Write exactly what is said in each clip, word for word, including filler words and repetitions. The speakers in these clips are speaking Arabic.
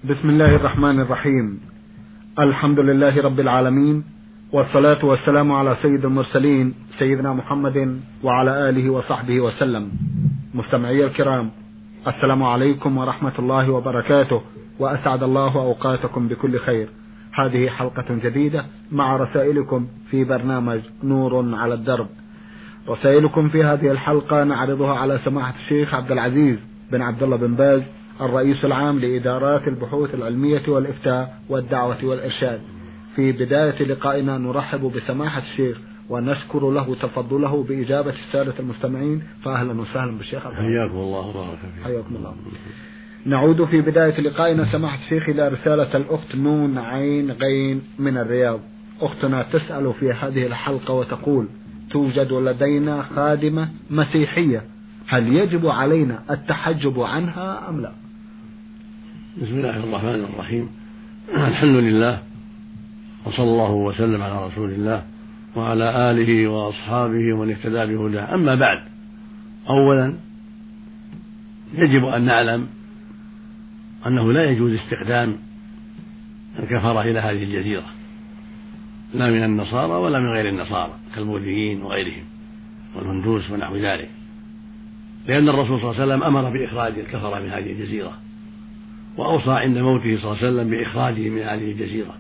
بسم الله الرحمن الرحيم. الحمد لله رب العالمين، والصلاة والسلام على سيد المرسلين سيدنا محمد وعلى آله وصحبه وسلم. مستمعي الكرام، السلام عليكم ورحمة الله وبركاته، وأسعد الله أوقاتكم بكل خير. هذه حلقة جديدة مع رسائلكم في برنامج نور على الدرب. رسائلكم في هذه الحلقة نعرضها على سماحة الشيخ عبد العزيز بن عبد الله بن باز، الرئيس العام لإدارات البحوث العلمية والإفتاء والدعوة والإرشاد. في بداية لقائنا نرحب بسماحة الشيخ ونشكر له تفضله بإجابة السادة المستمعين، فأهلا وسهلا بالشيخ. حياكم الله وبارك فيكم. حياكم الله. نعود في بداية لقائنا سماحة الشيخ إلى رسالة الأخت نون عين غين من الرياض. أختنا تسأل في هذه الحلقة وتقول: توجد لدينا خادمة مسيحية، هل يجب علينا التحجب عنها أم لا؟ بسم الله الرحمن الرحيم. الحمد لله، وصلى الله وسلم على رسول الله وعلى آله وأصحابه ومن اهتدى بهداه. أما بعد، أولا يجب أن نعلم أنه لا يجوز استخدام الكفرة إلى هذه الجزيرة، لا من النصارى ولا من غير النصارى كالبوذيين وغيرهم والهندوس ونحو ذلك، لأن الرسول صلى الله عليه وسلم أمر بإخراج الكفرة من هذه الجزيرة، وأوصى عند موته صلى الله عليه وسلم بإخراجه من هذه الجزيرة،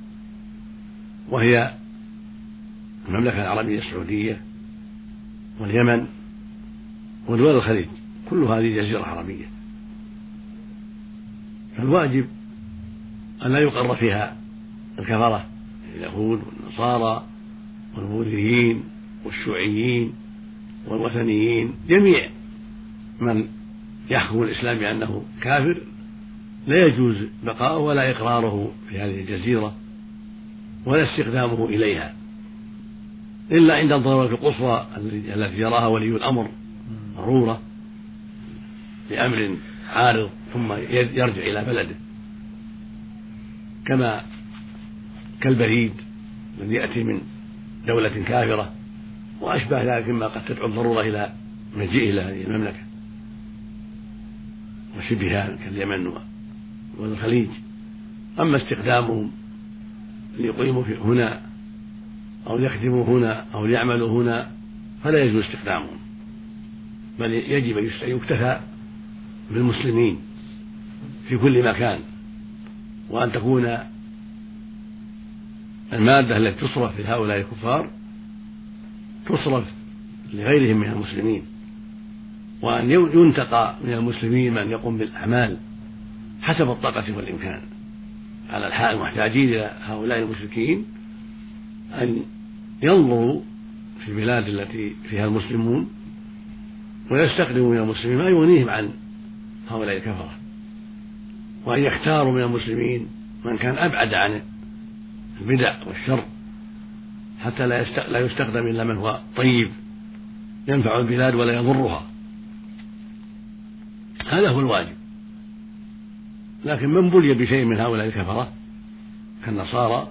وهي المملكة العربية السعودية واليمن ودول الخليج، كل هذه جزيرة عربية، فالواجب أن لا يقر فيها الكفرة اليهود والنصارى والبوذيين والشيوعيين والوثنيين، جميع من يحكم الإسلام بأنه كافر لا يجوز بقاؤه ولا إقراره في هذه الجزيرة ولا استخدامه إليها، إلا عند الضرورة القصوى التي يراها ولي الأمر ضرورة لأمر عارض ثم يرجع إلى بلده، كما كالبريد الذي يأتي من دولة كافرة وأشبه ذلك مما قد تدعو الضرورة إلى مجيئه إلى هذه المملكة وشبهها كاليمن والخليج. أما استخدامهم ليقيموا هنا أو يخدموا هنا أو يعملوا هنا فلا يجوز استخدامهم، بل يجب أن يكتفى بالمسلمين في كل مكان، وأن تكون المادة التي تصرف لهؤلاء الكفار تصرف لغيرهم من المسلمين، وأن ينتقى من المسلمين من يقوم بالأعمال حسب الطاقة والإمكان، على الحال المحتاجين إلى هؤلاء المشركين أن ينظروا في البلاد التي فيها المسلمون ويستخدموا من المسلمين ما يغنيهم عن هؤلاء الكفرة، وأن يختاروا من المسلمين من كان أبعد عن البدع والشر حتى لا يستخدم إلا من هو طيب ينفع البلاد ولا يضرها. هذا هو الواجب. لكن من بلي بشيء من هؤلاء الكفرة كالنصارى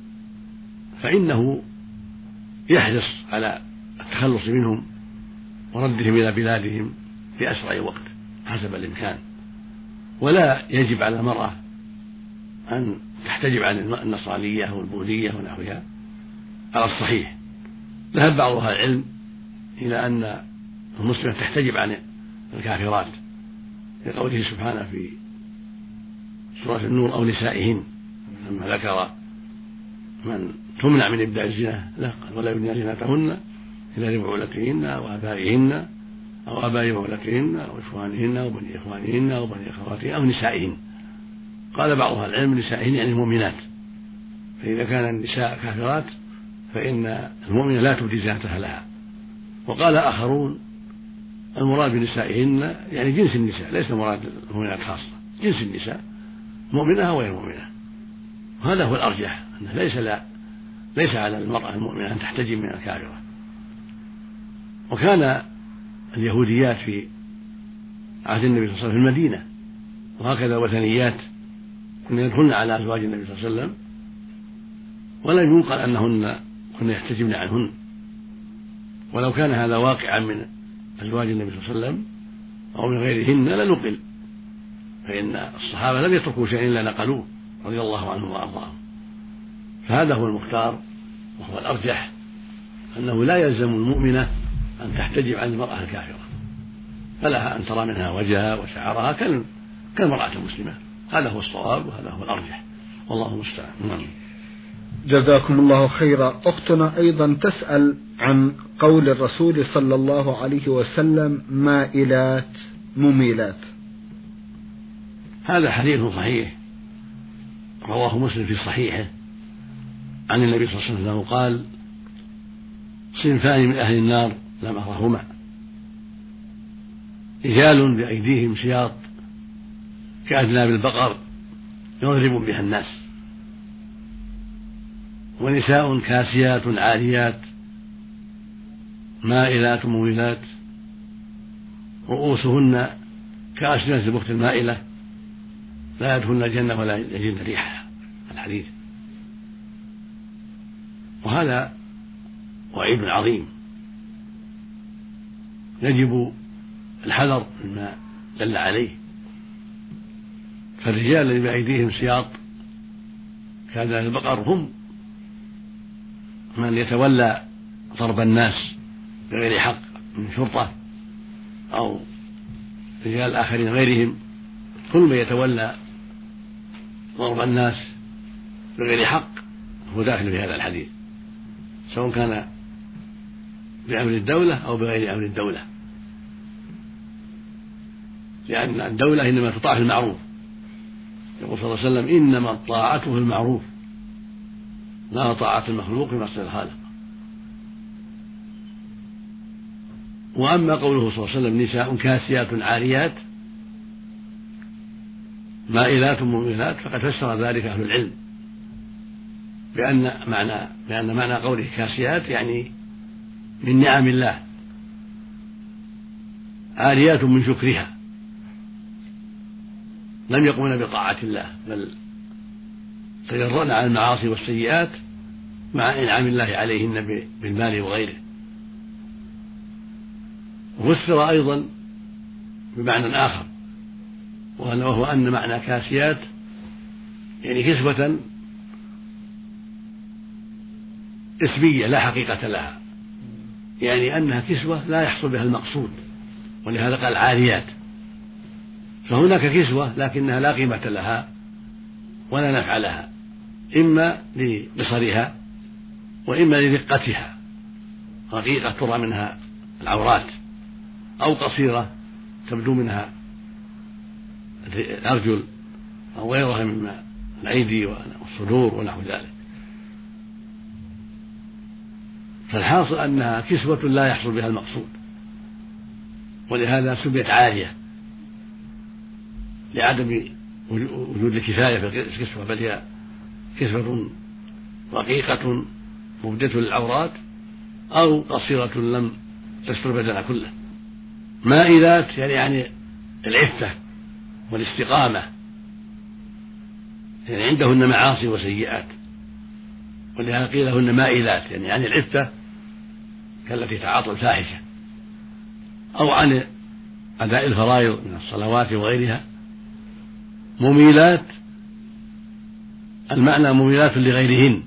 فإنه يحرص على التخلص منهم وردهم إلى بلادهم في أسرع وقت حسب الإمكان، ولا يجب على المرأة أن تحتجب عن النصرانية والبوذية ونحوها على الصحيح. ذهب بعض أهل العلم إلى أن المسلمة تحتجب عن الكافرات لقوله سبحانه في سورة النور: أو نسائهن، لما ذكر من تمنع من إبداع الزنا لا قال: ولا يبدين زينتهن إلا لبعولتهن وآبائهن أو آباء بعولتهن أو إخوانهن أو بني إخوانهن أو بني أخواتهن أو نسائهن. قال بعض أهل العلم نسائهن يعني المؤمنات، فإذا كان النساء كافرات فإن المؤمنة لا تبدي زينتها لها. وقال آخرون المراد بنسائهن يعني جنس النساء، ليس المراد المؤمنات خاصة، جنس النساء مؤمنة وغير مؤمنة. وهذا هو الأرجح، أنه ليس لا ليس على المرأة المؤمنة أن تحتجب من الكافرة. وكان اليهوديات في عهد النبي صلى الله عليه وسلم في المدينة، وهكذا الوثنيات كن يدخلن على أزواج النبي صلى الله عليه وسلم ولم ينقل أنهن كن يحتجبن عنهن. ولو كان هذا واقعا من أزواج النبي صلى الله عليه وسلم أو من غيرهن لنقل، فإن الصحابة لم يتركوا شيئا إلا نقلوه رضي الله عنهم وأرضاهم. فهذا هو المختار وهو الأرجح، أنه لا يلزم المؤمنة أن تحتجب عن المرأة الكافرة، فلها أن ترى منها وجهها وشعرها كالمرأة المسلمة. هذا هو الصواب وهذا هو الأرجح، والله المستعان. جزاكم الله خيرا. أختنا أيضا تسأل عن قول الرسول صلى الله عليه وسلم مائلات مميلات. هذا حديث صحيح رواه مسلم في صحيحه عن النبي صلى الله عليه وسلم قال: صنفان من أهل النار لم أرهما، رجال بأيديهم سياط كأذناب البقر يضرب بها الناس، ونساء كاسيات عاريات مائلات مميلات رؤوسهن كأسنمة البخت المائلة لا يدخلن الجنة ولا يجدن ريحها. الحديث. وهذا وعيد عظيم يجب الحذر مما دل عليه. فالرجال الذين بأيديهم سياط كأذناب البقر هم من يتولى ضرب الناس بغير حق من شرطة أو رجال آخرين غيرهم، كل من يتولى ضرب الناس بغير حق هو داخل في هذا الحديث، سواء كان بأمر الدولة أو بغير أمر الدولة، لأن الدولة إنما تطاع في المعروف. يقول صلى الله عليه وسلم: إنما الطاعة في المعروف لا طاعة المخلوق في معصية الخالق. وأما قوله صلى الله عليه وسلم: نساء كاسيات عاريات مائلات مميلات، فقد فسر ذلك أهل العلم بأن معنى بأن معنى قوله كاسيات يعني من نعم الله، عاريات من شكرها، لم يقمن بطاعة الله بل تجرأن عن المعاصي والسيئات مع إنعام الله عليهن بالمال وغيره. وفسر أيضا بمعنى آخر، وهو أن معنى كاسيات يعني كسوة اسمية لا حقيقة لها، يعني أنها كسوة لا يحصل بها المقصود، ولهذا قال عاريات. فهناك كسوة لكنها لا قيمة لها ولا نفع لها، إما لقصرها وإما لدقتها، رقيقة ترى منها العورات، أو قصيرة تبدو منها الأرجل أو غيرها من الأيدي والصدور ونحو ذلك. فالحاصل أنها كسوة لا يحصل بها المقصود، ولهذا سميت عارية لعدم وجود الكفاية في الكسوة، بل هي كسوة رقيقة مبدية للعورات أو قصيرة لم تستر بدنها كله. مائلات يعني يعني العفة والاستقامة، يعني عندهن معاصي وسيئات، ولهذا قيل لهن مائلات يعني عن العفة كالتي تعاطى الفاحشة أو عن أداء الفرائض من الصلوات وغيرها. مميلات المعنى مميلات لغيرهن،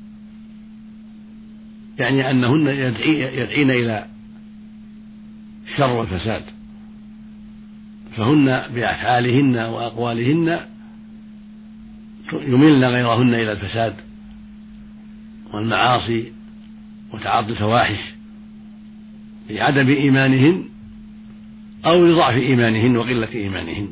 يعني أنهن يدعين إلى الشر والفساد، فهن بأفعالهن وأقوالهن يميلن غيرهن إلى الفساد والمعاصي وتعاطي الفواحش لعدم إيمانهن أو لضعف إيمانهن وقلة إيمانهن.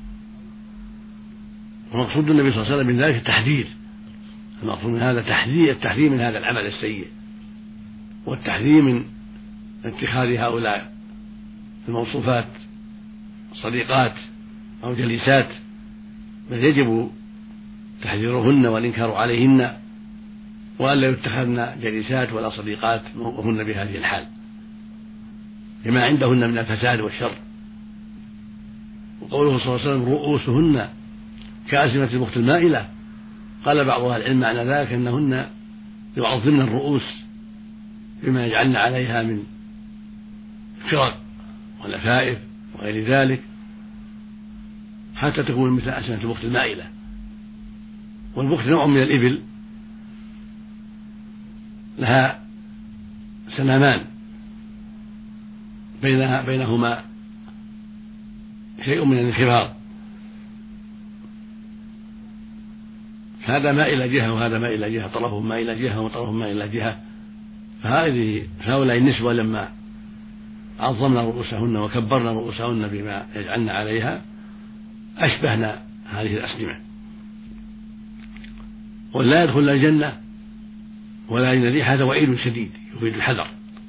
ومقصود النبي صلى الله عليه وسلم من ذلك التحذير، المقصود من هذا تحذير التحذير من هذا العمل السيء، والتحذير من اتخاذ هؤلاء الموصوفات صديقات أو جليسات، بل يجب تحذيرهن والإنكار عليهن، وألا يتخذن جليسات ولا صديقات وهن بهذه الحال لما عندهن من الفساد والشر. وقوله صلى الله عليه وسلم: رؤوسهن كأسنمة البخت المائلة، قال بعض أهل العلم معنى ذلك أنهن يعظمن الرؤوس بما يجعلن عليها من فرق ولفائف وغير ذلك، حتى تكون مثل أسنة البخت المائلة. والبخت نوع من الإبل لها سنامان بينها بينهما شيء من الانخفاض، هذا ماء إلى جهة وهذا ماء إلى جهة، طرفه ماء إلى جهة وطرفه ماء إلى جهة. فهذه هؤلاء النسوة لما عظمنا رؤوسهن وكبرنا رؤوسهن بما يجعلن عليها أشبهنا هذه الأسلمة، ولا يدخل الجنة ولا يجد ريحها وعيد شديد يفيد الحذر،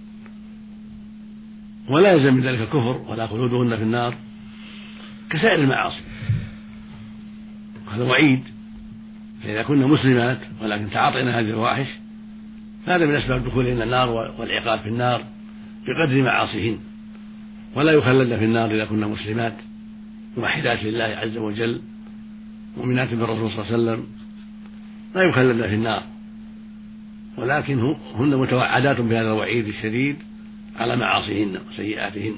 ولا يلزم من ذلك الكفر ولا خلودهن في النار كسائر المعاصي. هذا وعيد، فإذا كنا مسلمات ولكن تعاطينا هذه الفواحش هذا من أسباب الدخول إلى النار والعقاب في النار بقدر معاصيهن. ولا يخلدن في النار إذا كنا مسلمات موحدات لله عز وجل مؤمنات بالرسول صلى الله عليه وسلم، لا يخلدن في النار، ولكن هن متوعدات بهذا الوعيد الشديد على معاصيهن وسيئاتهن.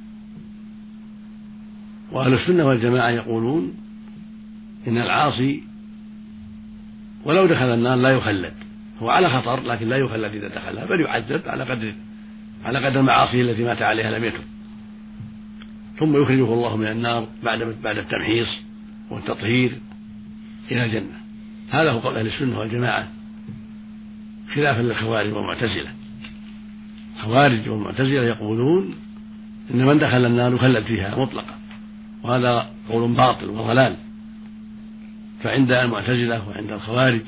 وأهل السنة والجماعة يقولون إن العاصي ولو دخل النار لا يخلد، هو على خطر لكن لا يخلد إذا دخلها، بل يعذب على قدر على قدر معاصيه التي مات عليها لم يتب، ثم يخرجه الله من النار بعد بعد التمحيص والتطهير إلى الجنة. هذا هو قول أهل السنة والجماعة خلافا للخوارج والمعتزلة. الخوارج والمعتزلة يقولون إن من دخل النار يخلد فيها مطلقا، وهذا قول باطل وضلال. فعند المعتزلة وعند الخوارج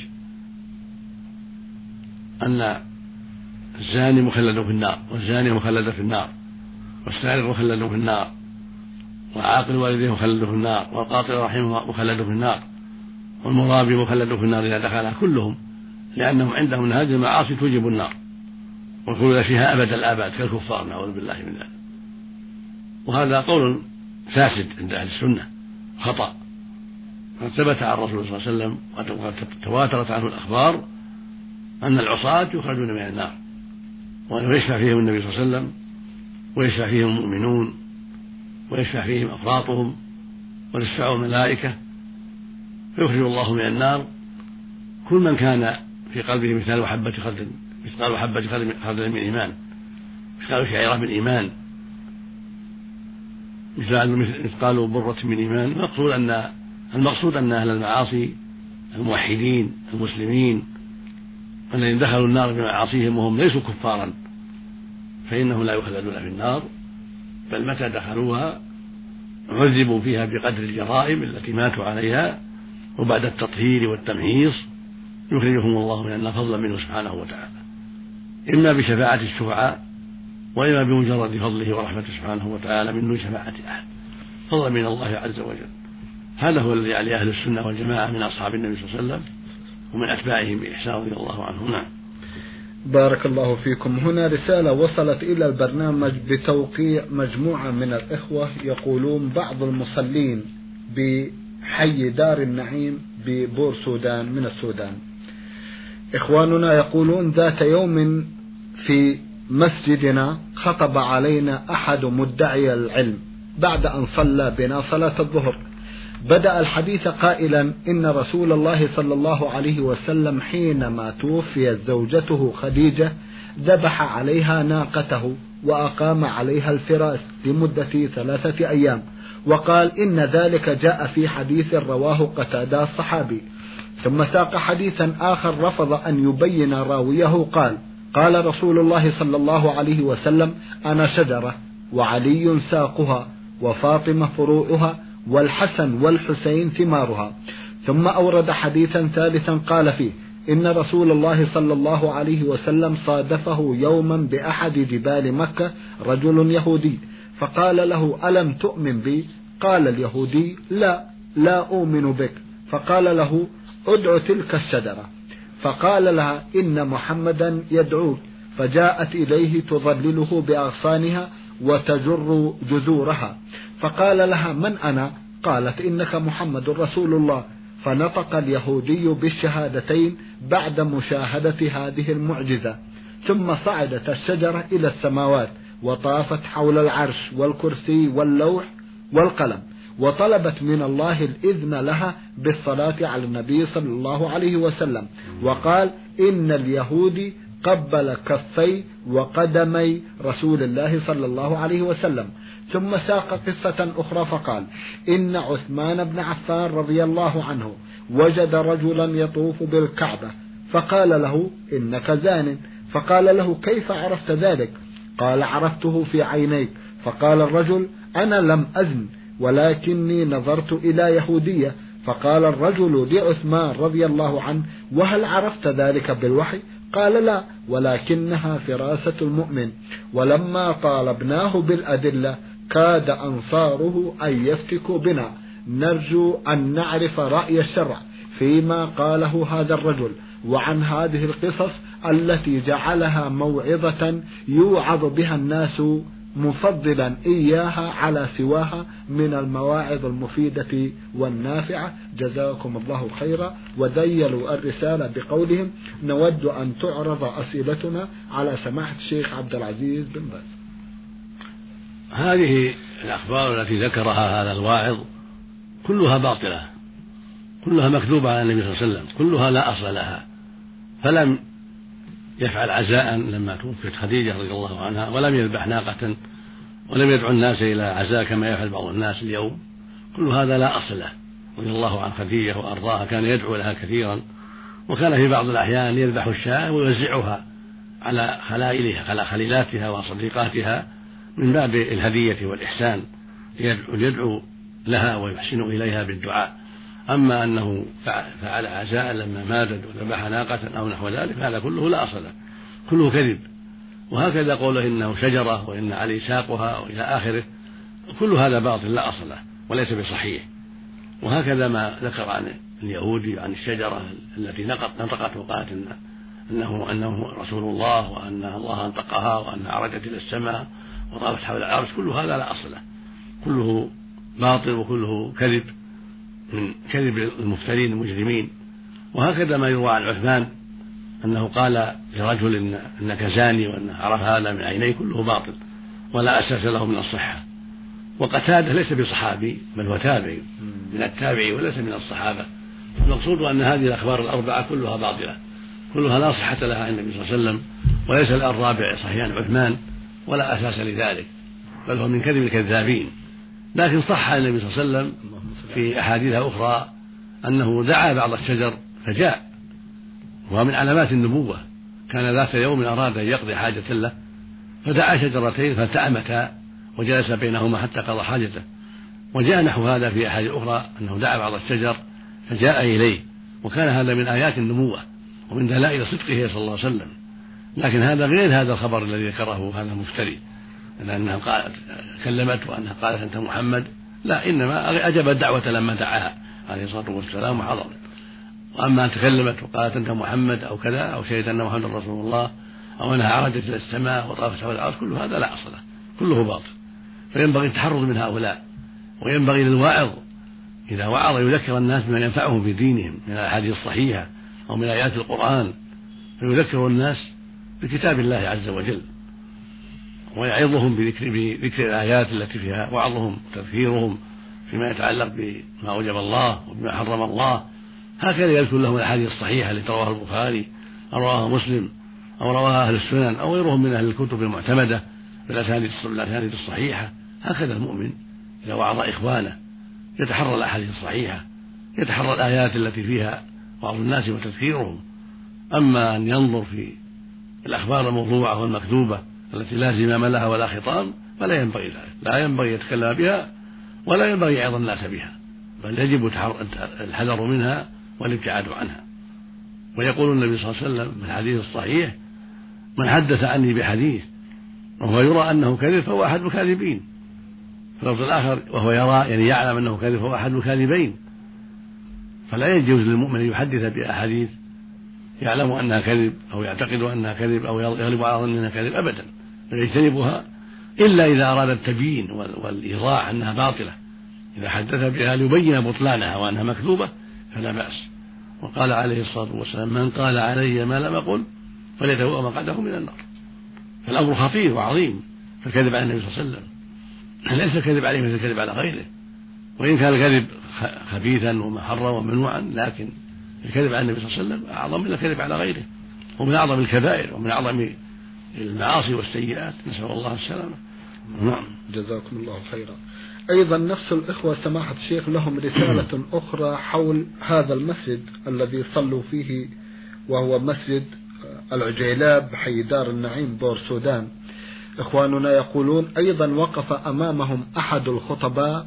أن الزاني مخلد في النار، والزاني مخلد في النار، والسارق مخلد في النار، وعاقل والديه مخلد في النار، والقاطع رحمه مخلد في النار، والمرابي مخلد في النار إذا دخلها كلهم، لأنهم عندهم من هذه المعاصي توجب النار والخلود فيها أبد الآباد كالكفار، نعوذ بالله من ذلك. وهذا قول فاسد عند أهل السنة خطأ، قد ثبت عن الرسول صلى الله عليه وسلم وقد تواترت عنه الأخبار أن العصاة يخرجون من النار ويشفع فيهم النبي صلى الله عليه وسلم ويشفع فيهم المؤمنون ويشفع فيهم أفراطهم ويشفع الملائكة، فيخرج الله من النار كل من كان في قلبه مثال حبة خردل مثقال حبة خردل من إيمان، مثقال شعيرة من إيمان، مثقال برة من إيمان. المقصود أن المقصود أن أهل المعاصي الموحدين المسلمين الذين دخلوا النار بمعاصيهم وهم ليسوا كفارا فإنهم لا يخلدون في النار، بل متى دخلوها عذبوا فيها بقدر الجرائم التي ماتوا عليها، وبعد التطهير والتمحيص يخرجهم الله من النار فضلا منه سبحانه وتعالى، إما بشفاعة الشفعاء وإما بمجرد فضله ورحمته سبحانه وتعالى من دون شفاعة أحد، فضلا من الله عز وجل. هذا هو الذي عليه أهل السنة والجماعة من أصحاب النبي صلى الله عليه وسلم ومن أتباعهم بإحسان رضي الله عنهم. نعم. بارك الله فيكم. هنا رسالة وصلت إلى البرنامج بتوقيع مجموعة من الإخوة يقولون بعض المصلين بحي دار النعيم ببور سودان من السودان، إخواننا يقولون ذات يوم في مسجدنا خطب علينا أحد مدعي العلم بعد أن صلى بنا صلاة الظهر، بدأ الحديث قائلا إن رسول الله صلى الله عليه وسلم حينما توفيت زوجته خديجة ذبح عليها ناقته وأقام عليها الفراش لمدة ثلاثة أيام، وقال إن ذلك جاء في حديث رواه قتادة الصحابي. ثم ساق حديثا آخر رفض أن يبين راويه، قال قال رسول الله صلى الله عليه وسلم أنا شجرة وعلي ساقها وفاطمة فروعها والحسن والحسين ثمارها. ثم أورد حديثا ثالثا قال فيه إن رسول الله صلى الله عليه وسلم صادفه يوما بأحد جبال مكة رجل يهودي فقال له ألم تؤمن بي؟ قال اليهودي لا لا أؤمن بك. فقال له ادع تلك الشجرة، فقال لها إن محمدا يدعوك، فجاءت إليه تظلله بأغصانها وتجر جذورها، فقال لها من أنا؟ قالت إنك محمد رسول الله. فنطق اليهودي بالشهادتين بعد مشاهدة هذه المعجزة، ثم صعدت الشجرة إلى السماوات وطافت حول العرش والكرسي واللوح والقلم، وطلبت من الله الإذن لها بالصلاة على النبي صلى الله عليه وسلم، وقال إن اليهودي قبل كفي وقدمي رسول الله صلى الله عليه وسلم. ثم ساق قصة أخرى فقال إن عثمان بن عفان رضي الله عنه وجد رجلا يطوف بالكعبة فقال له إنك زان، فقال له كيف عرفت ذلك؟ قال عرفته في عينيك. فقال الرجل أنا لم أزن ولكني نظرت إلى يهودية. فقال الرجل لعثمان رضي الله عنه وهل عرفت ذلك بالوحي؟ قال لا ولكنها فراسة المؤمن. ولما طالبناه بالأدلة كاد أنصاره أن يفتكوا بنا، نرجو أن نعرف رأي الشرع فيما قاله هذا الرجل وعن هذه القصص التي جعلها موعظة يوعظ بها الناس، مفضلا إياها على سواها من المواعظ المفيدة والنافعة. جزاكم الله خيرا. وذيلوا الرسالة بقولهم نود أن تعرض أسئلتنا على سماحة الشيخ عبد العزيز بن باز. هذه الأخبار التي ذكرها هذا الواعظ كلها باطلة، كلها مكذوبة على النبي صلى الله عليه وسلم، كلها لا أصل لها. فلم يفعل عزاء لما توفيت خديجة رضي الله عنها، ولم يذبح ناقة، ولم يدعو الناس إلى عزاء كما يفعل بعض الناس اليوم. كل هذا لا أصل له. رضي الله عن خديجة وأرضاها كان يدعو لها كثيرا، وكان في بعض الأحيان يذبح الشاة ويوزعها على خلائلها على خليلاتها وصديقاتها من باب الهدية والإحسان، يدعو لها ويحسن إليها بالدعاء. أما أنه فعل عزاء لما ماتت وذبح ناقة أو نحو ذلك هذا كله لا أصل له، كله كذب. وهكذا قوله إنه شجرة وإن علي ساقها وإلى آخره، كل هذا باطل لا أصل له وليس بصحيح. وهكذا ما ذكر عن اليهودي عن الشجرة التي نطقت وقالت أنه, أنه رسول الله وأن الله انطقها وأنها عرجت إلى السماء وطافت حول العرش، كل هذا لا أصل له، كله باطل وكله كذب من كذب المفترين المجرمين. وهكذا ما يروى عن عثمان أنه قال لرجل إن إنك زاني وأن عرف هذا من عينيه، كله باطل ولا أساس له من الصحة. وقتادة ليس بصحابي بل هو تابعي من التابعي وليس من الصحابة. المقصود أن هذه الأخبار الأربعة كلها باطلة، كلها لا صحة لها عن النبي صلى الله عليه وسلم، وليس الرابع صحيح عن عثمان ولا أساس لذلك، بل هو من كذب الكذابين. لكن صح عن النبي صلى الله عليه وسلم في أحاديث أخرى أنه دعا بعض الشجر فجاء، وهو من علامات النبوة. كان ذات يوم أراد أن يقضي حاجة له فدعا شجرتين فالتأمتا وجلس بينهما حتى قضى حاجته. وجاء نحو هذا في أحاديث أخرى أنه دعا بعض الشجر فجاء إليه، وكان هذا من آيات النبوة ومن دلائل صدقه صلى الله عليه وسلم. لكن هذا غير هذا الخبر الذي ذكره هذا المفتري أنها قالت كلمت وأنها قالت أنت محمد، لا، إنما أجاب الدعوة لما دعاها عليه الصلاة والسلام وحضرت. وأما أن تكلمت وقالت أنت محمد أو كذا أو شهدت أن محمد رسول الله أو أنها عرجت إلى السماء وطافت حول العرش، كل هذا لا أصل له، كله باطل. فينبغي التحرز من هؤلاء، وينبغي للواعظ إذا وعظ يذكر الناس بما ينفعهم في دينهم من الأحاديث الصحيحة أو من آيات القرآن، فيذكر الناس بكتاب الله عز وجل ويعظهم بذكر, بذكر الآيات التي فيها وعظهم وتذكيرهم فيما يتعلق بما أوجب الله وبما حرم الله. هكذا يذكر لهم الأحاديث الصحيحة التي رواها البخاري أو رواها مسلم أو رواها أهل السنن أو غيرهم من أهل الكتب المعتمدة بالأسانيد الصحيحة. هكذا المؤمن إذا وعظ إخوانه يتحرى الأحاديث الصحيحة، يتحرى الآيات التي فيها وعظ الناس وتذكيرهم. أما أن ينظر في الأخبار الموضوعة والمكذوبة التي لا زمام لها ولا خطام فلا ينبغي ذلك، لا ينبغي يتكلم بها ولا ينبغي يعظ الناس بها، بل يجب الحذر منها والابتعاد عنها. ويقول النبي صلى الله عليه وسلم في الحديث الصحيح من حدث عني بحديث وهو يرى أنه كذب فهو أحد الكاذبين. في اللفظ الآخر وهو يرى يعني يعلم أنه كذب فهو أحد الكاذبين. فلا يجوز للمؤمن أن يحدث بأحاديث يعلم أنها كذب أو يعتقد أنها كذب أو يغلب على ظنها كذب أبدا، يجتنبها إلا إذا أراد التبيين والإيضاح أنها باطلة. إذا حدث بها ليبين بطلانها وأنها مكذوبة فلا بأس. وقال عليه الصلاة والسلام من قال علي ما لم أقل فليتبوأ مقعده من النار. فالأمر خطير وعظيم، فالكذب على النبي صلى الله عليه وسلم ليس الكذب عليه مثل الكذب على غيره، وإن كان الكذب خبيثا ومحرا وممنوعا، لكن الكذب على النبي صلى الله عليه وسلم أعظم من الكذب على غيره، ومن أعظم الكبائر ومن أعظم المعاصي والسيئات، نسأل الله السلامة. نعم. جزاكم الله خيرا. أيضا نفس الإخوة سماحة الشيخ لهم رسالة أخرى حول هذا المسجد الذي صلوا فيه، وهو مسجد العجيلاب حي دار النعيم بور سودان. إخواننا يقولون أيضا وقف أمامهم أحد الخطباء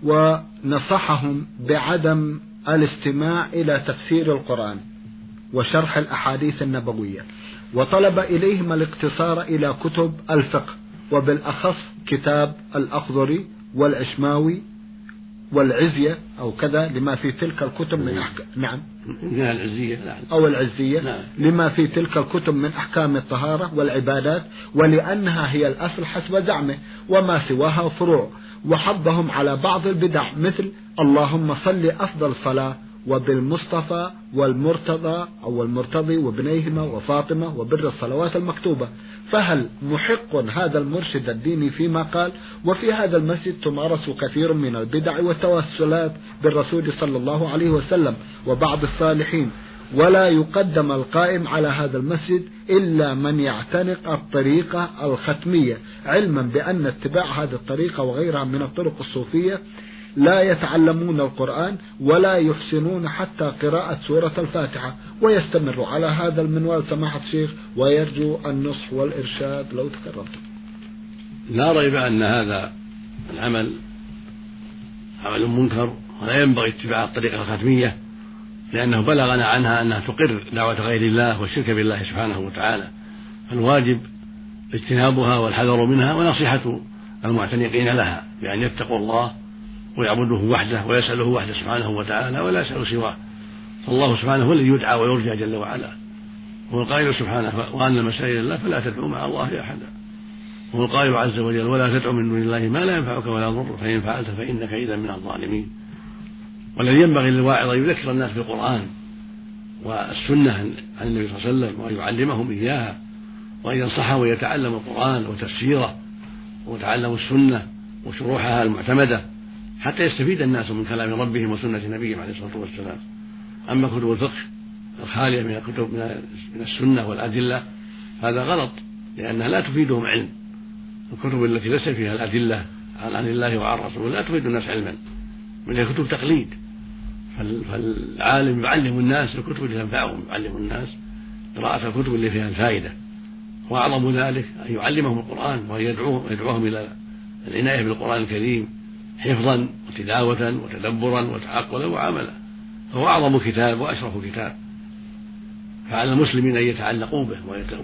ونصحهم بعدم الاستماع إلى تفسير القرآن وشرح الأحاديث النبوية، وطلب إليهم الاقتصار إلى كتب الفقه، وبالأخص كتاب الأخضري والعشماوي والعزية أو كذا لما في تلك الكتب من أحكام نعم العزية أو العزية نعم. لما في تلك الكتب من أحكام الطهارة والعبادات، ولأنها هي الأصل حسب زعمه وما سواها فروع، وحضهم على بعض البدع مثل اللهم صل أفضل صلاة وبالمصطفى والمرتضى أو المرتضي وابنيهما وفاطمة وبر الصلوات المكتوبة. فهل محق هذا المرشد الديني فيما قال؟ وفي هذا المسجد تمارس كثير من البدع والتوسلات بالرسول صلى الله عليه وسلم وبعض الصالحين، ولا يقدم القائم على هذا المسجد إلا من يعتنق الطريقة الختمية، علما بأن اتباع هذه الطريقة وغيرها من الطرق الصوفية لا يتعلمون القرآن ولا يحسنون حتى قراءة سورة الفاتحة، ويستمر على هذا المنوال سماحة الشيخ، ويرجو النصح والإرشاد لو تكرمتم. لا ريب أن هذا العمل عمل منكر، ولا ينبغي اتباع الطريقة الختمية، لأنه بلغنا عنها أنها تقر دعوة غير الله والشرك بالله سبحانه وتعالى، فالواجب اجتنابها والحذر منها ونصيحة المعتنقين لها بأن يتقوا الله ويعبده وحده ويسأله وحده سبحانه وتعالى ولا يسأل سواه، فالله سبحانه هو الذي يدعى ويرجى جل وعلا، هو القائل سبحانه وأن المساجد لله فلا تدعوا مع الله أحدا، وهو القائل عز وجل ولا تدعوا من دون الله ما لا ينفعك ولا يضرك فإن فعلت فإنك إذا من الظالمين. والذي ينبغي للواعظ أن يذكر الناس بالقرآن والسنة عن النبي صلى الله عليه وسلم وأن يعلمهم إياها، وأن ينصحهم ويتعلم القرآن وتفسيره ويتعلم السنة وشروحها المعتمدة حتى يستفيد الناس من كلام ربهم وسنة نبيهم عليه الصلاة والسلام. أما كتب الفقه الخالية من الكتب من السنة والأدلة هذا غلط، لأنها لا تفيدهم علم. الكتب التي ليس فيها الأدلة عن الله وعن رسوله لا تفيد الناس علما، من هي كتب تقليد. فالعالم يعلم الناس الكتب اللي تنفعهم، يعلم الناس قراءة الكتب اللي فيها الفائدة، وأعظم ذلك أن يعلمهم القرآن وأن يدعوهم إلى العناية بالقرآن الكريم حفظا وتلاوة وتدبرا وتعقلا وعملا، فهو أعظم كتاب وأشرف كتاب، فعلى المسلمين أن يتعلقوا به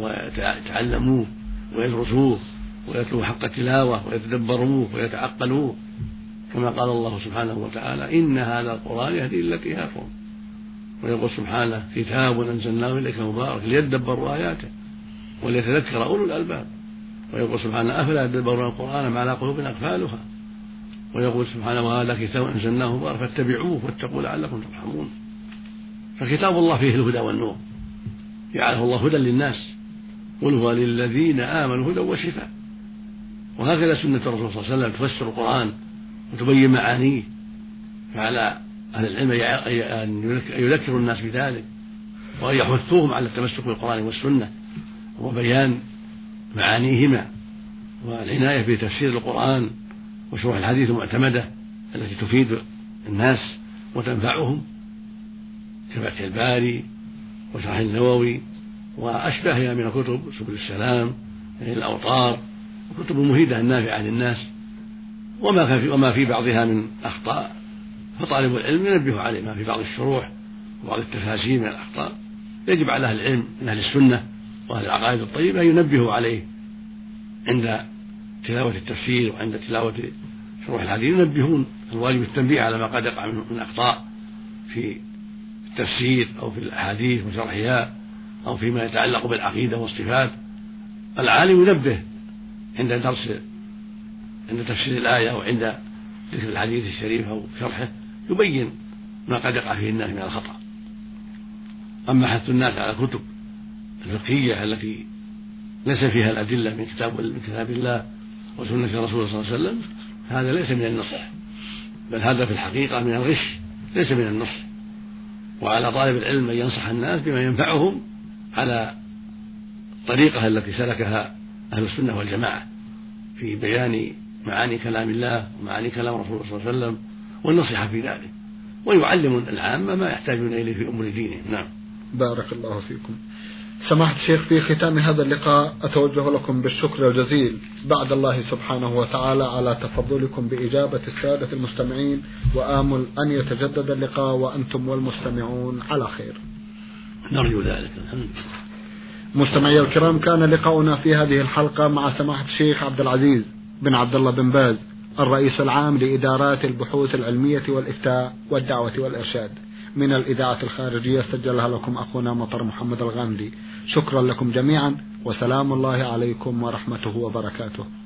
ويتعلموه ويدرسوه ويتلوه حق التلاوة ويتدبروه ويتعقلوه، كما قال الله سبحانه وتعالى إن هذا القرآن يهدي للتي هي أقوم، ويقول سبحانه كتاب أنزلناه إليك مبارك ليدبروا آياته وليتذكر أولو الألباب، ويقول سبحانه أفلا يدبرون القرآن ما على قلوب أقفالها، ويقول سبحانه وهذا كتاب أنزلناه مبارك فاتبعوه واتقوا لعلكم ترحمون. فكتاب الله فيه الهدى والنور، جعله الله هدى للناس، قل هو للذين آمنوا هدى وشفاء. وهكذا سنة الرسول صلى الله عليه وسلم تفسر القرآن وتبين معانيه، فعلى أهل العلم أن يذكروا الناس بذلك وأن يحثوهم على التمسك بالقرآن والسنة وبيان معانيهما والعناية بتفسير القرآن وشروح الحديث المعتمدة التي تفيد الناس وتنفعهم كفتح الباري وشرح النووي وأشباهها من الكتب سبل السلام الأوطار، وكتب مفيدة نافعة للناس، وما في وما في بعضها من أخطاء فطالب العلم ينبه عليه، ما في بعض الشروح وبعض التفاسير من الأخطاء يجب على أهل العلم من أهل السنة وأهل العقائد الطيبة أن ينبهوا عليه عند تلاوة التفسير وعند تلاوة شروح الحديث، ينبهون. الواجب التنبيه على ما قد يقع من أخطاء في التفسير أو في الأحاديث وشرحها أو فيما يتعلق بالعقيدة والصفات. العالم ينبه عند درس عند تفسير الآية أو عند ذكر الحديث الشريف أو شرحه يبين ما قد يقع فيه الناس من الخطأ. أما حث الناس على الكتب الفقهية التي ليس فيها الأدلة من كتاب من كتاب الله وسنة رسوله صلى الله عليه وسلم هذا ليس من النصح، بل هذا في الحقيقة من الغش ليس من النصح. وعلى طالب العلم أن ينصح الناس بما ينفعهم على الطريقة التي سلكها أهل السنة والجماعة في بيان معاني كلام الله ومعاني كلام رسوله صلى الله عليه وسلم والنصيحة في ذلك، ويعلم العامة ما يحتاجون إليه في أمور دينهم. نعم. بارك الله فيكم. سماحة الشيخ، في ختام هذا اللقاء أتوجه لكم بالشكر الجزيل بعد الله سبحانه وتعالى على تفضلكم بإجابة السادة المستمعين، وآمل أن يتجدد اللقاء وأنتم والمستمعون على خير. نرجو ذلك. مستمعي الكرام، كان لقاؤنا في هذه الحلقة مع سماحة الشيخ عبد العزيز بن عبد الله بن باز، الرئيس العام لإدارات البحوث العلمية والإفتاء والدعوة والإرشاد، من الإذاعة الخارجية. سجلها لكم أخونا مطر محمد الغامدي. شكرا لكم جميعا، وسلام الله عليكم ورحمته وبركاته.